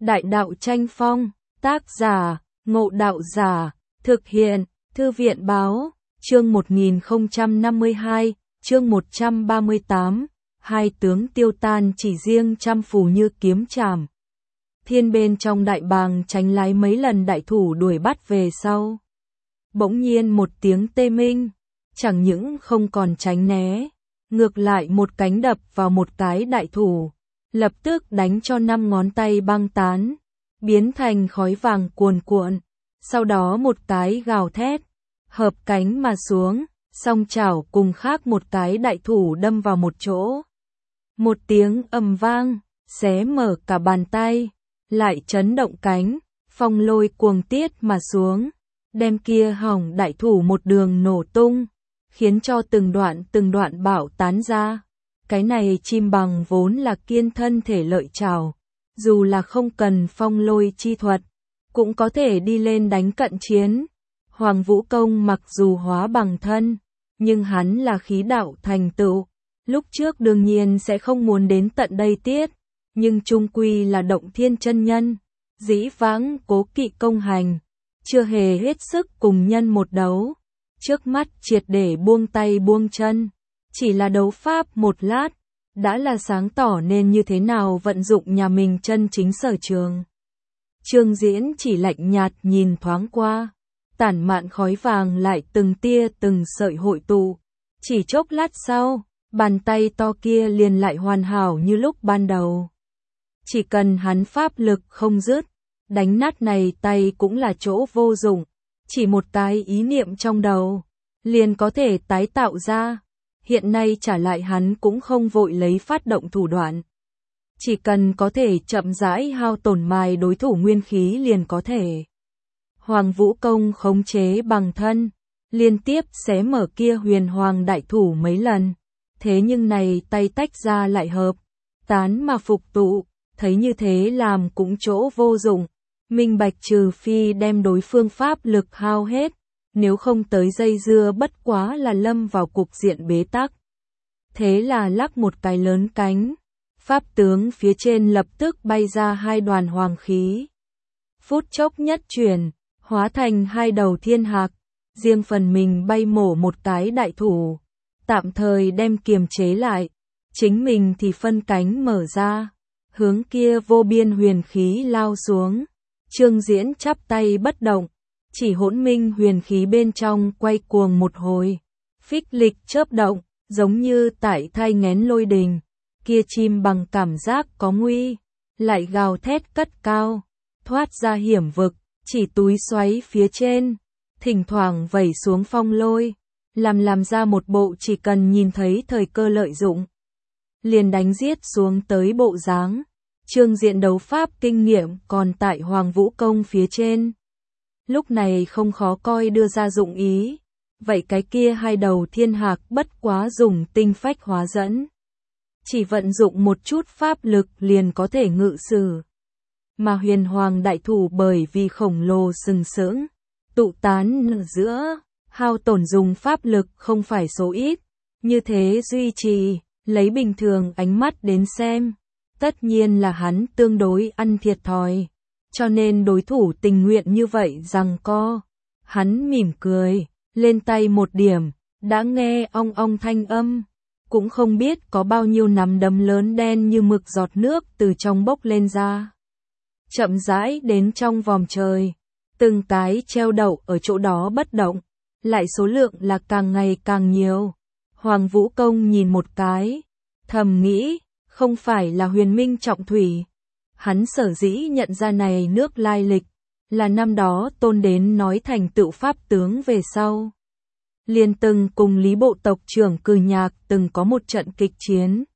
Đại đạo tranh phong, tác giả, Ngộ Đạo Giả, thực hiện, Thư viện báo, chương 1052, chương 138, hai tướng tiêu tan chỉ riêng trăm phù như kiếm chảm. Thiên bên trong đại bàng tránh lái mấy lần đại thủ đuổi bắt về sau. Bỗng nhiên một tiếng tê minh, chẳng những không còn tránh né, ngược lại một cánh đập vào một cái đại thủ, lập tức đánh cho 5 ngón tay băng tán, biến thành khói vàng cuồn cuộn, sau đó một cái gào thét, hợp cánh mà xuống, song chảo cùng khác một cái đại thủ đâm vào một chỗ. Một tiếng ầm vang, xé mở cả bàn tay, lại chấn động cánh, phong lôi cuồng tiết mà xuống, đem kia hỏng đại thủ một đường nổ tung, khiến cho từng đoạn bạo tán ra. Cái này chim bằng vốn là kiên thân thể lợi chảo, dù là không cần phong lôi chi thuật, cũng có thể đi lên đánh cận chiến. Hoàng Vũ Công mặc dù hóa bằng thân, nhưng hắn là khí đạo thành tựu, lúc trước đương nhiên sẽ không muốn đến tận đây tiết, nhưng chung quy là động thiên chân nhân, dĩ vãng cố kỵ công hành, chưa hề hết sức cùng nhân một đấu, trước mắt triệt để buông tay buông chân, chỉ là đấu pháp một lát, đã là sáng tỏ nên như thế nào vận dụng nhà mình chân chính sở trường. Trương Diễn chỉ lạnh nhạt nhìn thoáng qua, tản mạn khói vàng lại từng tia từng sợi hội tụ, chỉ chốc lát sau, bàn tay to kia liền lại hoàn hảo như lúc ban đầu. Chỉ cần hắn pháp lực không dứt, đánh nát này tay cũng là chỗ vô dụng, chỉ một cái ý niệm trong đầu, liền có thể tái tạo ra. Hiện nay trả lại hắn cũng không vội lấy phát động thủ đoạn. Chỉ cần có thể chậm rãi hao tổn mài đối thủ nguyên khí liền có thể. Hoàng Vũ Công khống chế bằng thân, liên tiếp xé mở kia huyền hoàng đại thủ mấy lần. Thế nhưng này tay tách ra lại hợp, tán mà phục tụ, thấy như thế làm cũng chỗ vô dụng. Minh bạch trừ phi đem đối phương pháp lực hao hết, nếu không tới dây dưa bất quá là lâm vào cục diện bế tắc. Thế là lắc một cái lớn cánh, pháp tướng phía trên lập tức bay ra hai đoàn hoàng khí. Phút chốc nhất chuyển, hóa thành hai đầu thiên hạc, riêng phần mình bay mổ một cái đại thủ, tạm thời đem kiềm chế lại, chính mình thì phân cánh mở ra, hướng kia vô biên huyền khí lao xuống. Trương Diễn chắp tay bất động, chỉ hỗn minh huyền khí bên trong quay cuồng một hồi, phích lịch chớp động, giống như tại thai nghén lôi đình, kia chim bằng cảm giác có nguy, lại gào thét cất cao, thoát ra hiểm vực, chỉ túi xoáy phía trên, thỉnh thoảng vẩy xuống phong lôi, làm ra một bộ chỉ cần nhìn thấy thời cơ lợi dụng, liền đánh giết xuống tới bộ dáng. Trương Diễn đấu pháp kinh nghiệm còn tại Hoàng Vũ Công phía trên. Lúc này không khó coi đưa ra dụng ý, vậy cái kia hai đầu thiên hạc bất quá dùng tinh phách hóa dẫn. Chỉ vận dụng một chút pháp lực liền có thể ngự sử. Mà huyền hoàng đại thủ bởi vì khổng lồ sừng sững, tụ tán ở giữa, hao tổn dùng pháp lực không phải số ít, như thế duy trì, lấy bình thường ánh mắt đến xem. Tất nhiên là hắn tương đối ăn thiệt thòi, cho nên đối thủ tình nguyện như vậy rằng co. Hắn mỉm cười, lên tay một điểm, đã nghe ong ong thanh âm, cũng không biết có bao nhiêu nắm đấm lớn đen như mực giọt nước từ trong bốc lên ra. Chậm rãi đến trong vòm trời, từng cái treo đậu ở chỗ đó bất động, lại số lượng là càng ngày càng nhiều. Hoàng Vũ Công nhìn một cái, thầm nghĩ, không phải là huyền minh trọng thủy. Hắn sở dĩ nhận ra này nước lai lịch, là năm đó tôn đến nói thành tựu pháp tướng về sau. Liền từng cùng Lý Bộ tộc trưởng Cừ Nhạc từng có một trận kịch chiến.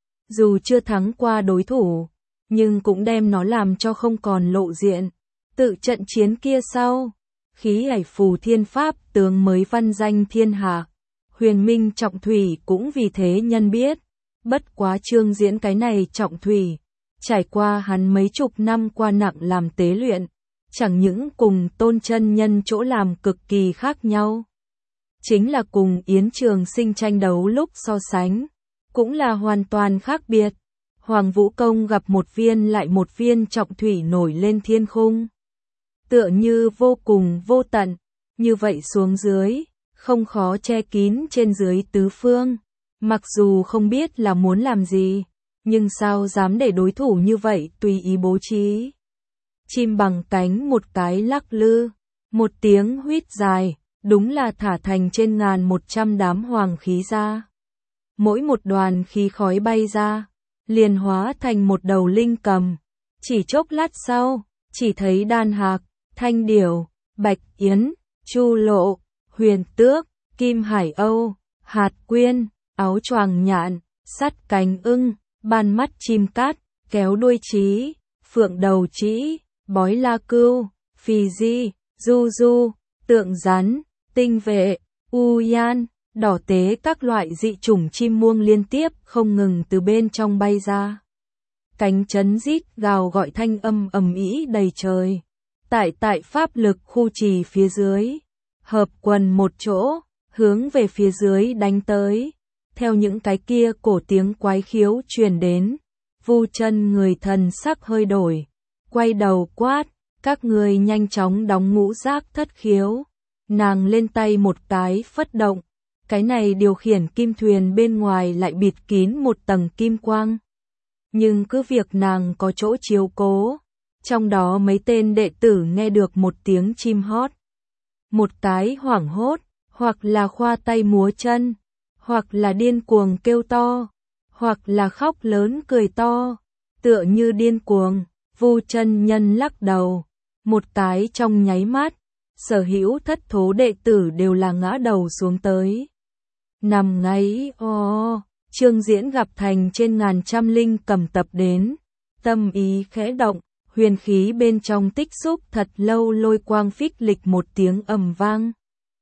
Dù chưa thắng qua đối thủ, nhưng cũng đem nó làm cho không còn lộ diện. Tự trận chiến kia sau, khí hải phù thiên pháp tướng mới văn danh thiên hạ. Huyền minh trọng thủy cũng vì thế nhân biết. Bất quá Trương Diễn cái này trọng thủy, trải qua hắn mấy chục năm qua nặng làm tế luyện, chẳng những cùng Tôn chân nhân chỗ làm cực kỳ khác nhau, chính là cùng Yến Trường Sinh tranh đấu lúc so sánh, cũng là hoàn toàn khác biệt. Hoàng Vũ Công gặp một viên lại một viên trọng thủy nổi lên thiên khung. Tựa như vô cùng vô tận, như vậy xuống dưới, không khó che kín trên dưới tứ phương. Mặc dù không biết là muốn làm gì, nhưng sao dám để đối thủ như vậy tùy ý bố trí. Chim bằng cánh một cái lắc lư, một tiếng huýt dài, đúng là thả thành trên 1100 đám hoàng khí ra. Mỗi một đoàn khí khói bay ra, liền hóa thành một đầu linh cầm. Chỉ chốc lát sau, chỉ thấy Đan Hạc, Thanh Điểu, Bạch Yến, Chu Lộ, Huyền Tước, Kim Hải Âu, Hạt Quyên, Áo Choàng Nhạn, Sắt Cánh Ưng, Ban Mắt Chim Cát, Kéo Đuôi Trí, Phượng Đầu Trĩ, Bói La Cưu, Phì Di, Du Du, Tượng Rắn, Tinh Vệ, U Yan, Đỏ Tế, các loại dị chủng chim muông liên tiếp không ngừng từ bên trong bay ra. Cánh chấn rít gào gọi, thanh âm ầm ĩ đầy trời. Tại pháp lực khu trì phía dưới, hợp quần một chỗ, hướng về phía dưới đánh tới. Theo những cái kia cổ tiếng quái khiếu truyền đến, Vu Chân người thần sắc hơi đổi, quay đầu quát, các người nhanh chóng đóng ngũ giác thất khiếu. Nàng lên tay một cái phất động, cái này điều khiển kim thuyền bên ngoài lại bịt kín một tầng kim quang. Nhưng cứ việc nàng có chỗ chiếu cố, trong đó mấy tên đệ tử nghe được một tiếng chim hót. Một cái hoảng hốt, hoặc là khoa tay múa chân, hoặc là điên cuồng kêu to, hoặc là khóc lớn cười to, tựa như điên cuồng. Vu Chân Nhân lắc đầu, một cái trong nháy mắt, sở hữu thất thố đệ tử đều là ngã đầu xuống tới. Nằm ngáy Trương Diễn gặp thành trên 1100 linh cầm tập đến, tâm ý khẽ động, huyền khí bên trong tích xúc thật lâu, lôi quang phích lịch một tiếng ầm vang,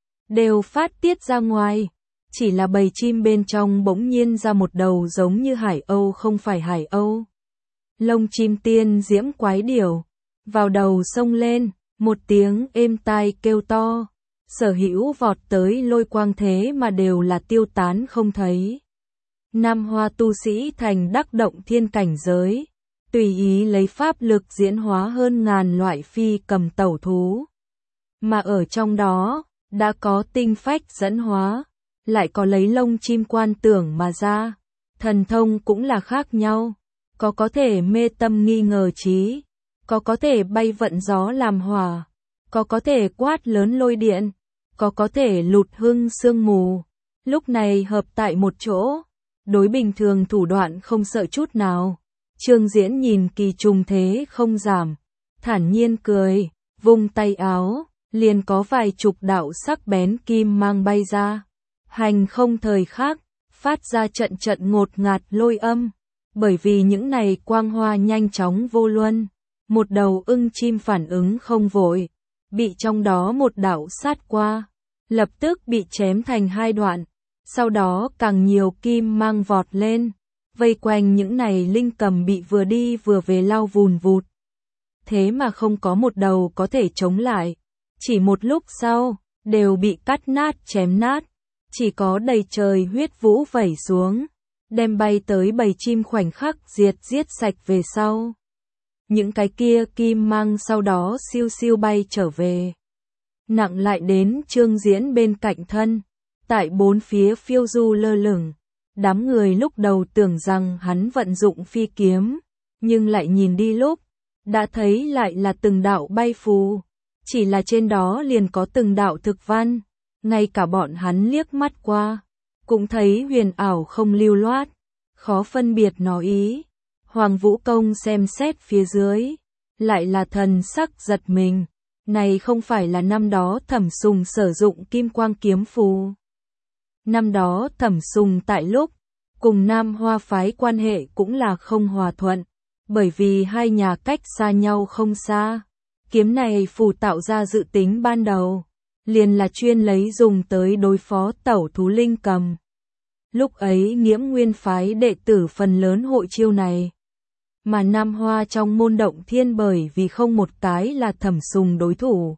đều phát tiết ra ngoài. Chỉ là bầy chim bên trong bỗng nhiên ra một đầu giống như hải âu không phải hải âu. Lông chim tiên diễm quái điểu, vào đầu sông lên, một tiếng êm tai kêu to, sở hữu vọt tới lôi quang thế mà đều là tiêu tán không thấy. Nam Hoa tu sĩ thành đắc động thiên cảnh giới, tùy ý lấy pháp lực diễn hóa hơn ngàn loại phi cầm tẩu thú. Mà ở trong đó, đã có tinh phách dẫn hóa, lại có lấy lông chim quan tưởng mà ra. Thần thông cũng là khác nhau, có thể mê tâm nghi ngờ trí, có thể bay vận gió làm hỏa, có thể quát lớn lôi điện, có thể lụt hưng sương mù. Lúc này hợp tại một chỗ, đối bình thường thủ đoạn không sợ chút nào. Trương Diễn nhìn kỳ trùng thế không giảm, thản nhiên cười, vung tay áo, liền có vài chục đạo sắc bén kim mang bay ra. Hành không thời khắc, phát ra trận trận ngột ngạt lôi âm, bởi vì những này quang hoa nhanh chóng vô luân. Một đầu ưng chim phản ứng không vội, bị trong đó một đạo sát qua, lập tức bị chém thành hai đoạn. Sau đó càng nhiều kim mang vọt lên, vây quanh những này linh cầm bị vừa đi vừa về lao vùn vụt. Thế mà không có một đầu có thể chống lại. Chỉ một lúc sau, đều bị cắt nát chém nát. Chỉ có đầy trời huyết vũ vẩy xuống, đem bay tới bầy chim khoảnh khắc giết sạch về sau. Những cái kia kim mang sau đó siêu siêu bay trở về. Nặng lại đến Trương Diễn bên cạnh thân, tại bốn phía phiêu du lơ lửng. Đám người lúc đầu tưởng rằng hắn vận dụng phi kiếm, nhưng lại nhìn đi lúc, đã thấy lại là từng đạo bay phù. Chỉ là trên đó liền có từng đạo thực văn, ngay cả bọn hắn liếc mắt qua, cũng thấy huyền ảo không lưu loát, khó phân biệt nó ý. Hoàng Vũ Công xem xét phía dưới, lại là thần sắc giật mình, này không phải là năm đó Thẩm Sùng sử dụng kim quang kiếm phù. Năm đó Thẩm Sùng tại lúc cùng Nam Hoa phái quan hệ cũng là không hòa thuận, bởi vì hai nhà cách xa nhau không xa. Kiếm này phù tạo ra dự tính ban đầu, liền là chuyên lấy dùng tới đối phó tẩu thú linh cầm. Lúc ấy Nghiễm Nguyên phái đệ tử phần lớn hội chiêu này, mà Nam Hoa trong môn Động Thiên bởi vì không một cái là Thẩm Sùng đối thủ.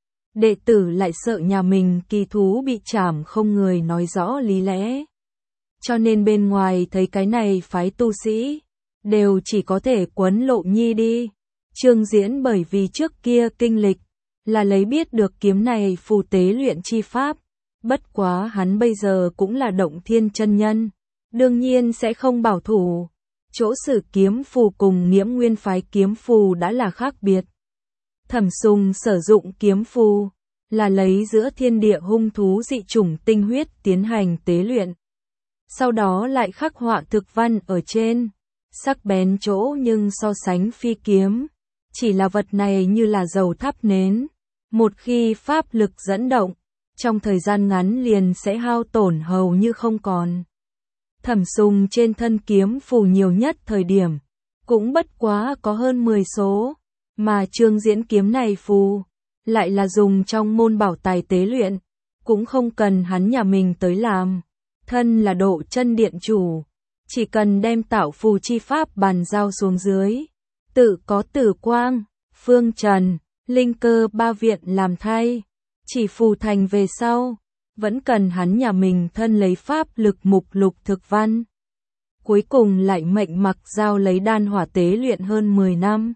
Đệ tử lại sợ nhà mình kỳ thú bị chảm không người nói rõ lý lẽ. Cho nên bên ngoài thấy cái này phái tu sĩ, đều chỉ có thể quấn Lộ Nhi đi. Trương Diễn bởi vì trước kia kinh lịch, là lấy biết được kiếm này phù tế luyện chi pháp, bất quá hắn bây giờ cũng là động thiên chân nhân, đương nhiên sẽ không bảo thủ. Chỗ sử kiếm phù cùng Nghiễm Nguyên phái kiếm phù đã là khác biệt. Thẩm Sùng sử dụng kiếm phù, là lấy giữa thiên địa hung thú dị chủng tinh huyết tiến hành tế luyện. Sau đó lại khắc họa thực văn ở trên, sắc bén chỗ nhưng so sánh phi kiếm. Chỉ là vật này như là dầu thắp nến, một khi pháp lực dẫn động, trong thời gian ngắn liền sẽ hao tổn hầu như không còn. Thẩm Sùng trên thân kiếm phù nhiều nhất thời điểm, cũng bất quá có hơn 10 số, mà Trương Diễn kiếm này phù, lại là dùng trong môn bảo tài tế luyện, cũng không cần hắn nhà mình tới làm. Thân là Độ Chân điện chủ, chỉ cần đem tạo phù chi pháp bàn giao xuống dưới, tự có Tử Quang, Phương Trần, Linh Cơ ba viện làm thay, chỉ phù thành về sau, vẫn cần hắn nhà mình thân lấy pháp lực mục lục thực văn. Cuối cùng lại mệnh Mặc Giao lấy đan hỏa tế luyện hơn 10 năm.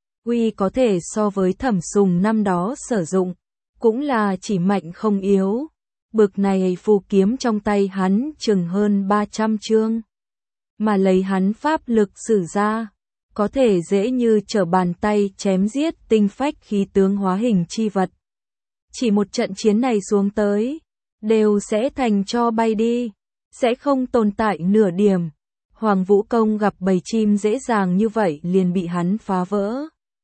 Uy có thể so với Thẩm Sùng năm đó sử dụng, cũng là chỉ mạnh không yếu. Bực này phù kiếm trong tay hắn chừng hơn 300 chương. Mà lấy hắn pháp lực sử ra, có thể dễ như trở bàn tay chém giết tinh phách khí tướng hóa hình chi vật. Chỉ một trận chiến này xuống tới, đều sẽ thành cho bay đi, sẽ không tồn tại nửa điểm. Hoàng Vũ Công gặp bầy chim dễ dàng như vậy liền bị hắn phá vỡ.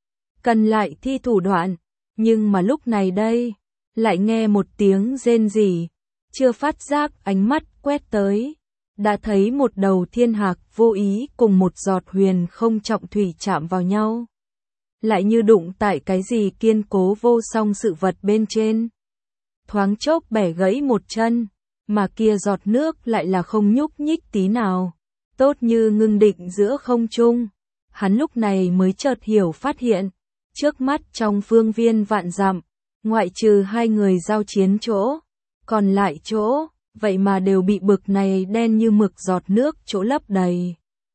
Cần lại thi thủ đoạn, nhưng mà lúc này đây, lại nghe một tiếng rên rỉ, chưa phát giác ánh mắt quét tới, đã thấy một đầu thiên hạc vô ý cùng một giọt huyền không trọng thủy chạm vào nhau. Lại như đụng tại cái gì kiên cố vô song sự vật bên trên. Thoáng chốc bẻ gãy một chân, mà kia giọt nước lại là không nhúc nhích tí nào, tốt như ngưng định giữa không trung. Hắn lúc này mới chợt hiểu phát hiện, trước mắt trong phương viên vạn dặm, ngoại trừ hai người giao chiến chỗ, còn lại chỗ, vậy mà đều bị bực này đen như mực giọt nước chỗ lấp đầy.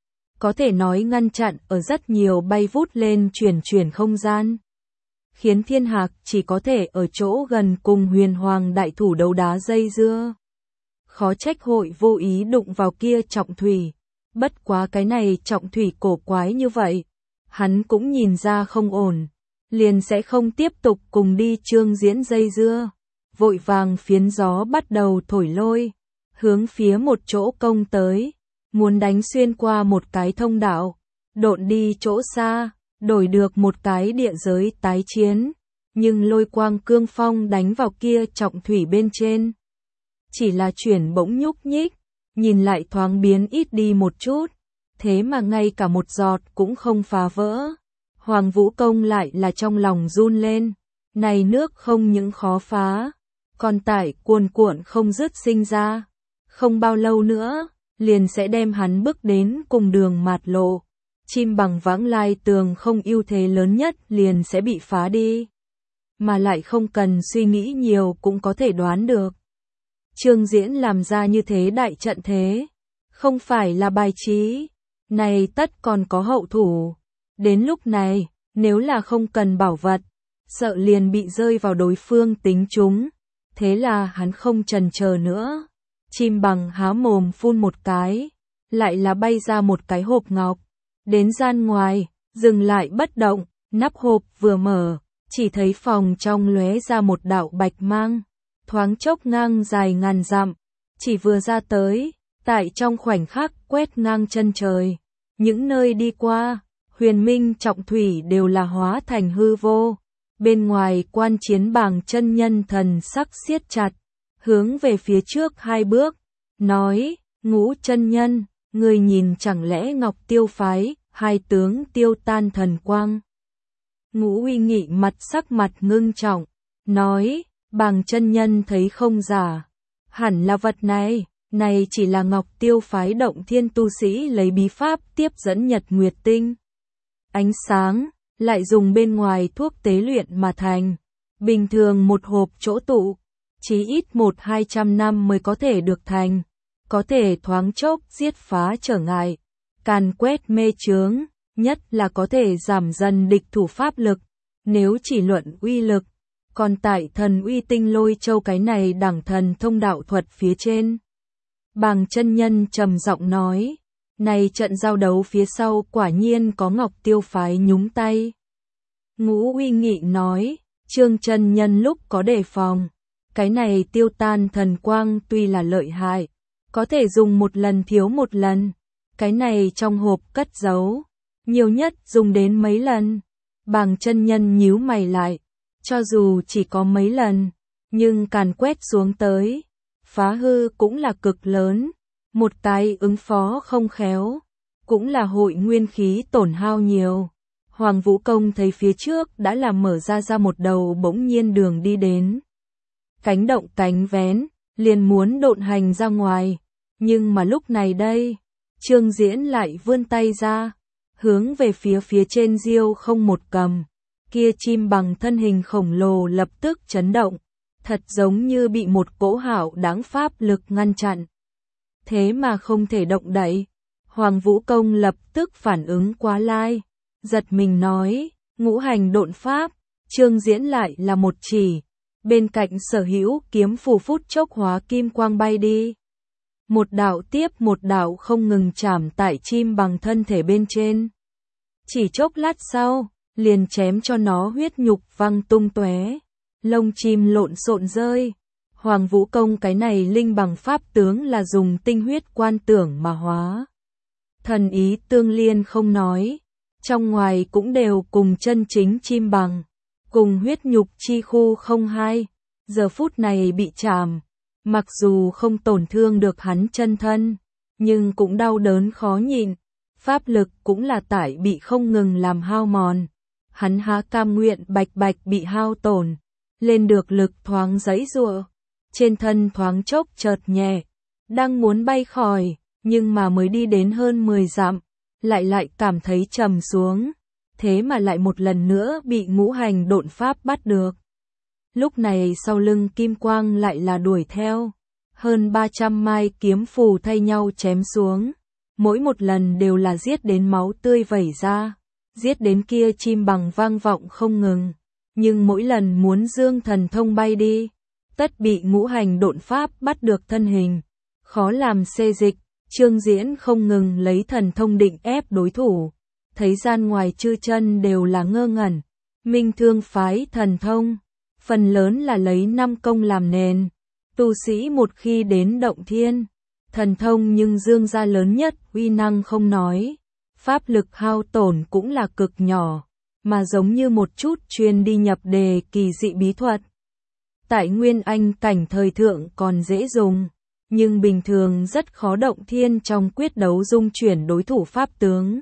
Có thể nói ngăn chặn ở rất nhiều bay vút lên chuyển không gian. Khiến thiên hạc chỉ có thể ở chỗ gần cùng huyền hoàng đại thủ đấu đá dây dưa. Khó trách hội vô ý đụng vào kia trọng thủy. Bất quá cái này trọng thủy cổ quái như vậy. Hắn cũng nhìn ra không ổn. Liền sẽ không tiếp tục cùng đi Trương Diễn dây dưa. Vội vàng phiến gió bắt đầu thổi lôi. Hướng phía một chỗ công tới. Muốn đánh xuyên qua một cái thông đạo. Độn đi chỗ xa. Đổi được một cái địa giới tái chiến. Nhưng lôi quang cương phong đánh vào kia trọng thủy bên trên. Chỉ là chuyển bỗng nhúc nhích. Nhìn lại thoáng biến ít đi một chút. Thế mà ngay cả một giọt cũng không phá vỡ. Hoàng Vũ Công lại là trong lòng run lên. Này nước không những khó phá. Còn tải cuồn cuộn không dứt sinh ra. Không bao lâu nữa, liền sẽ đem hắn bước đến cùng đường mạt lộ. Chim bằng vãng lai tường không ưu thế lớn nhất liền sẽ bị phá đi. Mà lại không cần suy nghĩ nhiều cũng có thể đoán được. Trương Diễn làm ra như thế đại trận thế. Không phải là bài trí. Này tất còn có hậu thủ. Đến lúc này, nếu là không cần bảo vật, sợ liền bị rơi vào đối phương tính chúng. Thế là hắn không chần chờ nữa. Chim bằng há mồm phun một cái. Lại là bay ra một cái hộp ngọc. Đến gian ngoài, dừng lại bất động, nắp hộp vừa mở, chỉ thấy phòng trong lóe ra một đạo bạch mang, thoáng chốc ngang dài ngàn dặm, chỉ vừa ra tới, tại trong khoảnh khắc quét ngang chân trời, những nơi đi qua, huyền minh trọng thủy đều là hóa thành hư vô, bên ngoài quan chiến bảng chân nhân thần sắc siết chặt, hướng về phía trước hai bước, nói, Ngũ chân nhân, người nhìn chẳng lẽ Ngọc Tiêu phái, hai tướng tiêu tan thần quang. Ngũ Uy Nghị mặt sắc mặt ngưng trọng, nói, bàng chân nhân thấy không giả, hẳn là vật này, này chỉ là Ngọc Tiêu phái động thiên tu sĩ lấy bí pháp tiếp dẫn nhật nguyệt tinh. Ánh sáng, lại dùng bên ngoài thuốc tế luyện mà thành, bình thường một hộp chỗ tụ, chí ít 100-200 năm mới có thể được thành. Có thể thoáng chốc giết phá trở ngại, càn quét mê chướng, nhất là có thể giảm dần địch thủ pháp lực, nếu chỉ luận uy lực. Còn tại thần uy tinh lôi châu cái này đẳng thần thông đạo thuật phía trên. Bàng chân nhân trầm giọng nói, này trận giao đấu phía sau quả nhiên có Ngọc Tiêu phái nhúng tay. Ngũ Uy Nghị nói, Trương chân nhân lúc có đề phòng, cái này tiêu tan thần quang tuy là lợi hại, có thể dùng một lần thiếu một lần, cái này trong hộp cất giấu, nhiều nhất dùng đến mấy lần. Bàng chân nhân nhíu mày lại, cho dù chỉ có mấy lần, nhưng càn quét xuống tới, phá hư cũng là cực lớn, một cái ứng phó không khéo, cũng là hội nguyên khí tổn hao nhiều. Hoàng Vũ Công thấy phía trước đã là mở ra một đầu bỗng nhiên đường đi đến. Cánh động cánh vén, liền muốn độn hành ra ngoài, nhưng mà lúc này đây, Trương Diễn lại vươn tay ra, hướng về phía trên diêu không một cầm. Kia chim bằng thân hình khổng lồ lập tức chấn động, thật giống như bị một cỗ hạo đáng pháp lực ngăn chặn. Thế mà không thể động đậy. Hoàng Vũ Công lập tức phản ứng quá lai, giật mình nói, ngũ hành độn pháp. Trương Diễn lại là một chỉ, bên cạnh sở hữu kiếm phù phút chốc hóa kim quang bay đi. Một đạo tiếp một đạo không ngừng chạm tại chim bằng thân thể bên trên. Chỉ chốc lát sau, liền chém cho nó huyết nhục văng tung tóe, lông chim lộn xộn rơi. Hoàng Vũ Công cái này linh bằng pháp tướng là dùng tinh huyết quan tưởng mà hóa. Thần ý tương liên không nói, trong ngoài cũng đều cùng chân chính chim bằng, cùng huyết nhục chi khu không hai, giờ phút này bị chạm, mặc dù không tổn thương được hắn chân thân, nhưng cũng đau đớn khó nhịn, pháp lực cũng là tải bị không ngừng làm hao mòn. Hắn há cam nguyện bạch bạch bị hao tổn, lên được lực thoáng giãy giụa, trên thân thoáng chốc chợt nhẹ, đang muốn bay khỏi, nhưng mà mới đi đến hơn 10 dặm, lại cảm thấy trầm xuống, thế mà lại một lần nữa bị ngũ hành độn pháp bắt được. Lúc này sau lưng kim quang lại là đuổi theo, hơn 300 mai kiếm phù thay nhau chém xuống, mỗi một lần đều là giết đến máu tươi vẩy ra. Giết đến kia chim bằng vang vọng không ngừng, nhưng mỗi lần muốn dương thần thông bay đi, tất bị ngũ hành độn pháp bắt được thân hình, khó làm xê dịch. Trương Diễn không ngừng lấy thần thông định ép đối thủ, thấy gian ngoài chư chân đều là ngơ ngẩn. Minh Thương phái thần thông, phần lớn là lấy 5 công làm nền, tu sĩ một khi đến động thiên, thần thông nhưng dương ra lớn nhất uy năng không nói. Pháp lực hao tổn cũng là cực nhỏ, mà giống như một chút chuyên đi nhập đề kỳ dị bí thuật. Tại Nguyên Anh cảnh thời thượng còn dễ dùng, nhưng bình thường rất khó động thiên trong quyết đấu dung chuyển đối thủ pháp tướng.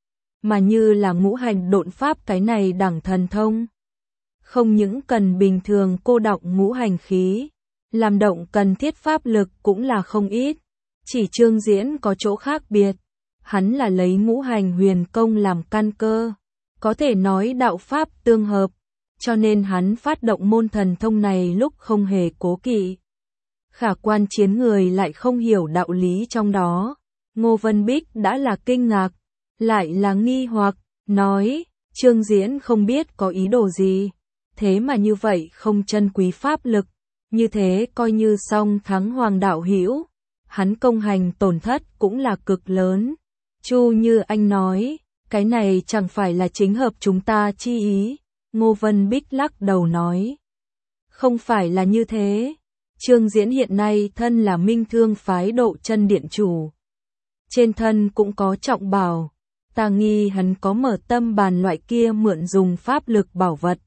Mà như là ngũ hành độn pháp cái này đẳng thần thông. Không những cần bình thường cô đọng ngũ hành khí, làm động cần thiết pháp lực cũng là không ít. Chỉ Trương Diễn có chỗ khác biệt. Hắn là lấy ngũ hành huyền công làm căn cơ, có thể nói đạo pháp tương hợp, cho nên hắn phát động môn thần thông này lúc không hề cố kỵ. Khả quan chiến người lại không hiểu đạo lý trong đó. Ngô Vân Bích đã là kinh ngạc, lại là nghi hoặc, nói, Trương Diễn không biết có ý đồ gì, thế mà như vậy không trân quý pháp lực, như thế coi như song thắng Hoàng đạo hữu, hắn công hành tổn thất cũng là cực lớn. Chu Như Anh nói, cái này chẳng phải là chính hợp chúng ta chi ý. Ngô Vân Bích lắc đầu nói, không phải là như thế. Trương Diễn hiện nay thân là Minh Thương phái Độ Chân điện chủ, trên thân cũng có trọng bảo, ta nghi hắn có mở tâm bàn loại kia mượn dùng pháp lực bảo vật,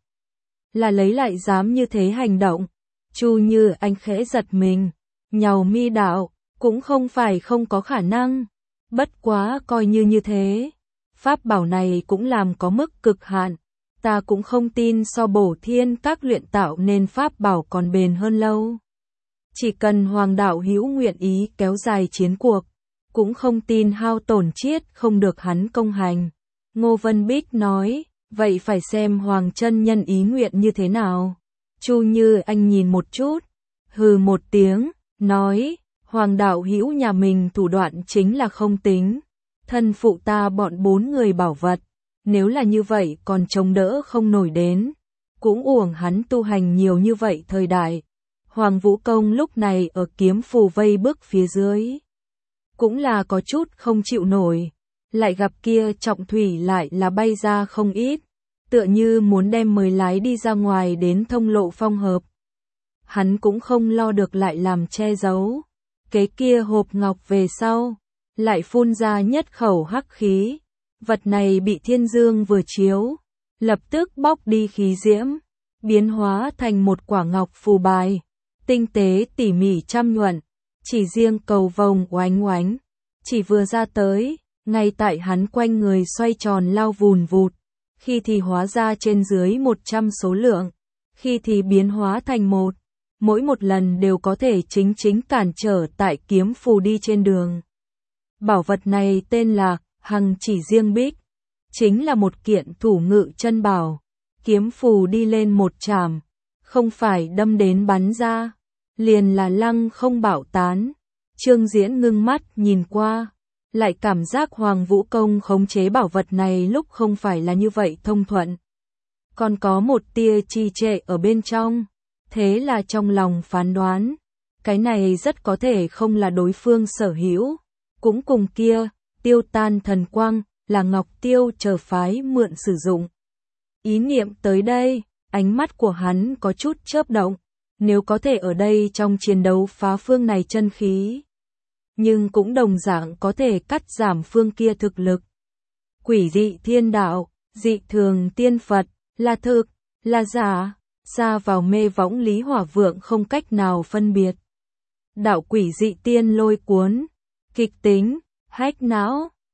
là lấy lại dám như thế hành động. Chu Như Anh khẽ giật mình, nhàu mi đạo, cũng không phải không có khả năng. Bất quá coi như thế, pháp bảo này cũng làm có mức cực hạn, ta cũng không tin so bổ thiên các luyện tạo nên pháp bảo còn bền hơn lâu. Chỉ cần Hoàng đạo hữu nguyện ý kéo dài chiến cuộc, cũng không tin hao tổn chiết không được hắn công hành. Ngô Vân Bích nói, vậy phải xem Hoàng chân nhân ý nguyện như thế nào. Chu Như Anh nhìn một chút, hừ một tiếng, nói, Hoàng đạo hữu nhà mình thủ đoạn chính là không tính, thân phụ ta bọn 4 người bảo vật, nếu là như vậy còn chống đỡ không nổi đến, cũng uổng hắn tu hành nhiều như vậy thời đại. Hoàng Vũ Công lúc này ở kiếm phù vây bước phía dưới, cũng là có chút không chịu nổi, lại gặp kia trọng thủy lại là bay ra không ít, tựa như muốn đem mới lái đi ra ngoài đến thông lộ phong hợp. Hắn cũng không lo được lại làm che giấu, cái kia hộp ngọc về sau, lại phun ra nhất khẩu hắc khí, vật này bị thiên dương vừa chiếu, lập tức bóc đi khí diễm, biến hóa thành một quả ngọc phù bài, tinh tế tỉ mỉ trăm nhuận, chỉ riêng cầu vồng oánh oánh, chỉ vừa ra tới, ngay tại hắn quanh người xoay tròn lao vùn vụt, khi thì hóa ra trên dưới 100 số lượng, khi thì biến hóa thành một, mỗi một lần đều có thể chính cản trở tại kiếm phù đi trên đường. Bảo vật này tên là Hằng Chỉ Riêng Bích, chính là một kiện thủ ngự chân bảo, kiếm phù đi lên một chạm, không phải đâm đến bắn ra, liền là lăng không bạo tán. Trương Diễn ngưng mắt nhìn qua, lại cảm giác Hoàng Vũ Công khống chế bảo vật này lúc không phải là như vậy thông thuận. Còn có một tia trì trệ ở bên trong, thế là trong lòng phán đoán, cái này rất có thể không là đối phương sở hữu, cũng cùng kia, tiêu tan thần quang, là Ngọc Tiêu chờ phái mượn sử dụng. Ý niệm tới đây, ánh mắt của hắn có chút chớp động, nếu có thể ở đây trong chiến đấu phá phương này chân khí, nhưng cũng đồng dạng có thể cắt giảm phương kia thực lực. Quỷ dị thiên đạo, dị thường tiên Phật, là thực, là giả, xa vào mê võng Lý Hỏa Vượng không cách nào phân biệt. Đạo quỷ dị tiên lôi cuốn, kịch tính, hách não,